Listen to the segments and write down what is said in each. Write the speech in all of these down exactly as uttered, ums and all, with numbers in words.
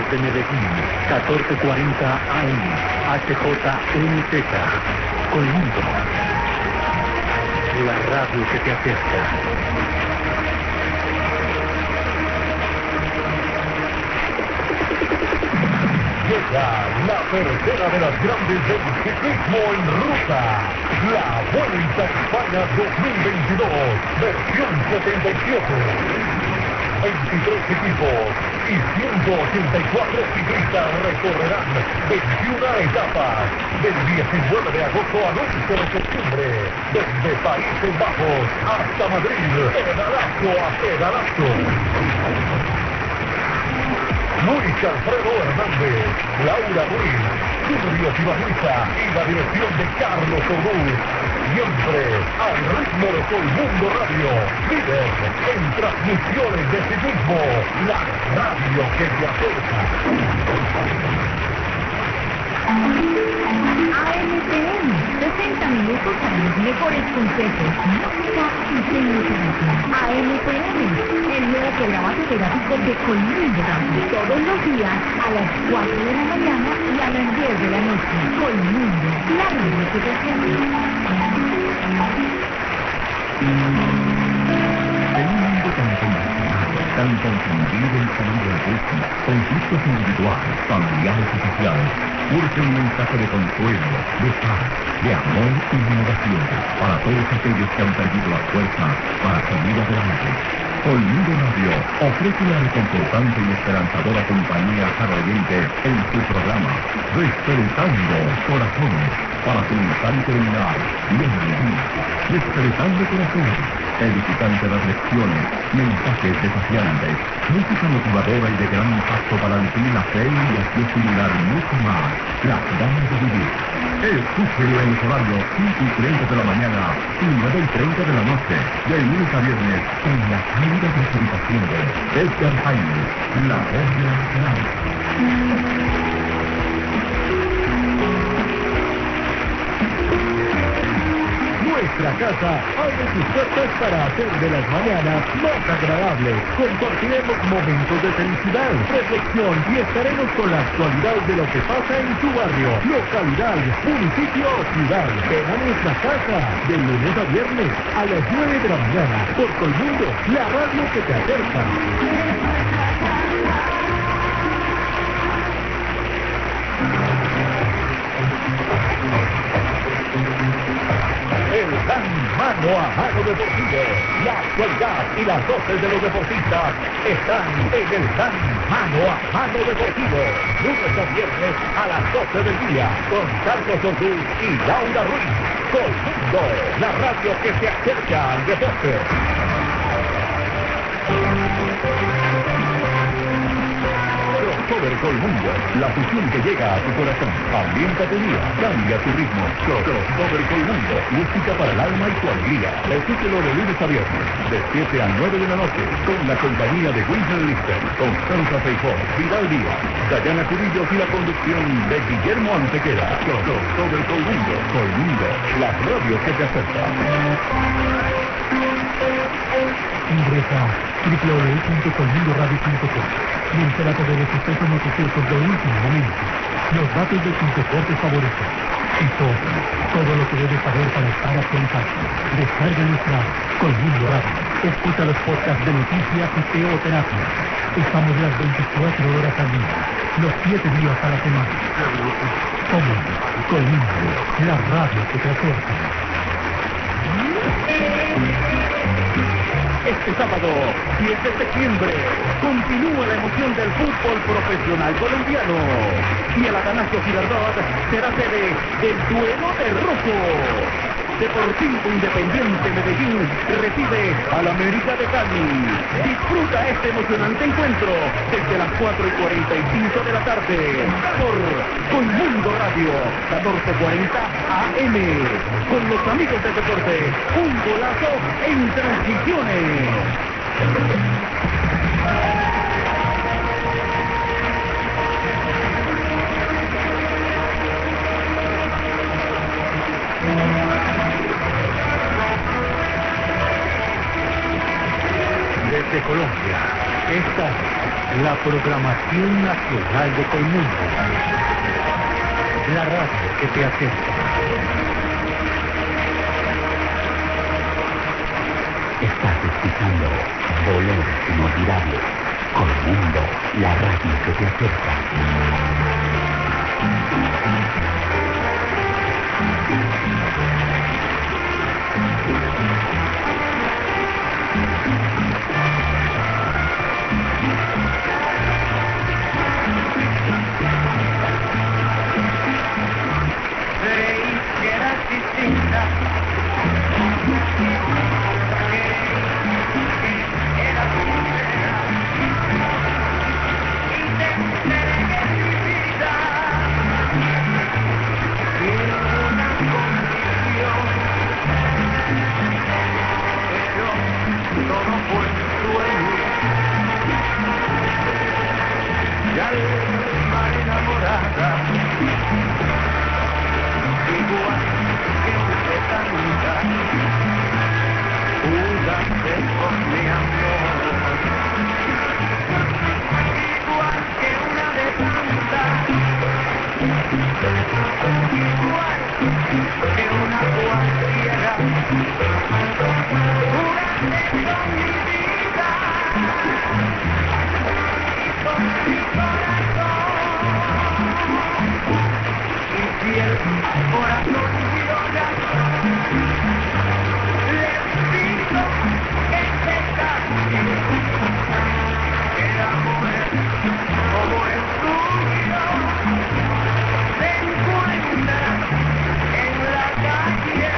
Desde Medellín, catorce cuarenta A M, H J N Z, Colmundo. La radio que te acerca. Llega la tercera de las grandes del ciclismo en ruta, la Vuelta a España dos mil veintidós, versión setenta y siete. veintitrés equipos y ciento ochenta y cuatro ciclistas recorrerán veintiuna etapas del diecinueve de agosto al once de septiembre, desde Países Bajos hasta Madrid, pedalazo a pedalazo. Luis Alfredo Hernández, Laura Ruiz, Silvio Cibanuiza y la dirección de Carlos Obús. Siempre al ritmo de Colmundo Radio, líder en transmisiones de ciclismo, la radio que te acerca. A M P M, sesenta minutos a los mejores consejos, música y tecnología. A M P M, el nuevo programa fotográfico de Colmundo Radio, todos los días a las cuatro de la mañana y a las diez de la noche. Colmundo, la radio que te acerca. Hay un mundo tan condicionado, tan confundido y salido de ritmo, conflictos individuales, familiares y sociales, urge un mensaje de consuelo, de paz, de amor y renovación para todos aquellos que han perdido la fuerza para seguir adelante. Colmundo Radio ofrece una reconfortante y esperanzadora compañía a cada oyente en su programa Despertando Corazones, para comenzar y terminar bien el día. Despertando Corazones, edificante las lecciones, mensajes desafiantes, música motivadora y de gran impacto para nutrir la fe y así estimular mucho más las ganas de vivir. Escúchelo en los horarios cinco y treinta de la mañana y nueve y treinta de la noche, de lunes a viernes, en la cálida presentación de Edgar Jaime, la voz de la esperanza. Nuestra casa abre sus puertas para hacer de las mañanas más agradables. Compartiremos momentos de felicidad, reflexión y estaremos con la actualidad de lo que pasa en su barrio, localidad, municipio o ciudad. Ven a nuestra casa de lunes a viernes a las nueve de la mañana por Colmundo, la radio que te acerca. El gran mano a mano deportivo, la actualidad y las voces de los deportistas están en el gran mano a mano deportivo, lunes a viernes a las doce del día, con Carlos Orduz y Laura Ruiz. Colmundo, la radio que se acerca al deporte. Crossover Colmundo, la fusión que llega a tu corazón. Ambienta tu día, cambia tu ritmo. Crossover Colmundo, música para el alma y tu alegría. Escúchelo de lunes a viernes, de siete a nueve de la noche, con la compañía de Wilson Lister, Constanza Feijó, Vidal Díaz, Dayana Cubillos y la conducción de Guillermo Antequera. Crossover Colmundo, Colmundo, la radio que te acerca. Ingresa a doble u doble u doble u punto colmundo radio punto com y entérate de los sucesos noticiosos de último momento, los datos de tus deportes favoritos y todo, todo lo que debes saber para estar actualizado. Descarga nuestra Colmundo Radio. Escucha los podcasts de noticias y teoterapia. Estamos las veinticuatro horas al día, los siete días a la semana. Somos Colmundo, la radio que te acerca. Este sábado, diez de septiembre, continúa la emoción del fútbol profesional colombiano. Y el Atanasio Girardot será sede del duelo de rojo. Deportivo Independiente Medellín recibe al América de Cali. Disfruta este emocionante encuentro desde las cuatro y cuarenta y cinco de la tarde por Colmundo Radio catorce cuarenta A M. Con los amigos del deporte, un golazo en transmisiones. Desde Colombia, esta la programación nacional de Colmundo. La radio que te acerca. Estás escuchando Boleros Inolvidables. Colmundo, la radio que te acerca. Creí que eras distinta. Y alma enamorada, igual que una de tantas, jugaste con mi amor. Igual que una de tantas, igual que una cualquiera, jugaste con mi vida. Con mi corazón, y si el corazón llora, le pido que se case. El amor como el tuyo se encuentra en la calle.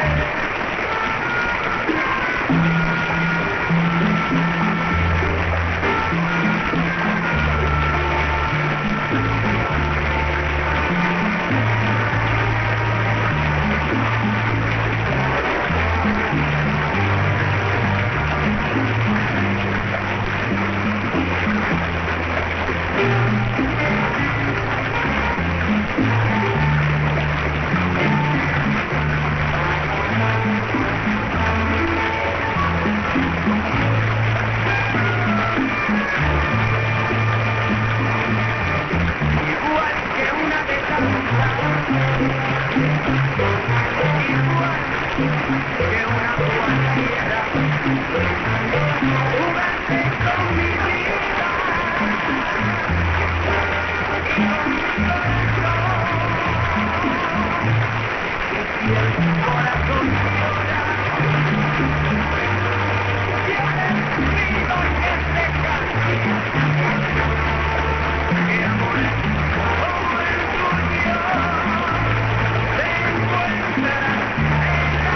Igual que una de tantas, igual que una cualquiera, jugaste con mi vida y con mi corazón. Y si el corazón llora, yo le pido que se case. El amor como el tuyo se encuentra en la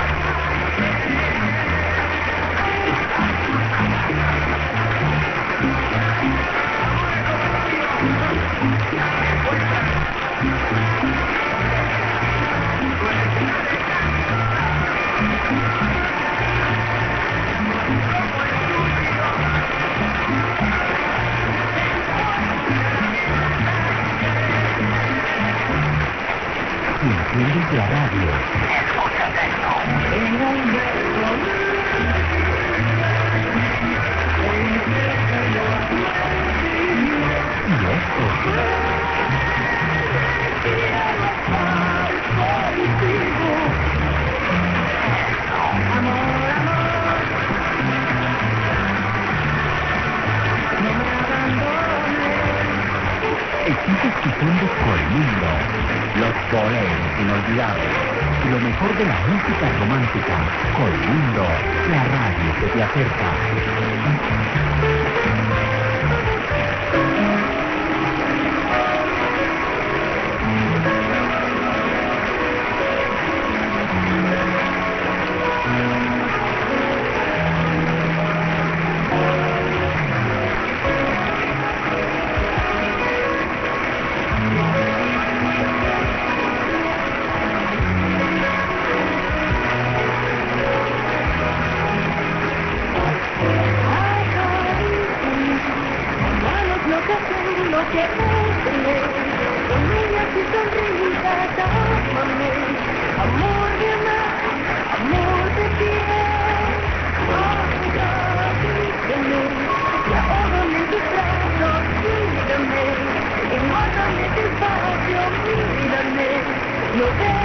Enciendes la radio. en un beso. Y esto. Amor, amor, no me abandones. Estás escuchando Colmundo. Los boleros inolvidables. Lo mejor de la música romántica. Colmundo, la radio que te acerca. Amor de amar, amor de piel, oh, y ahora en tus brazos. Nos vemos.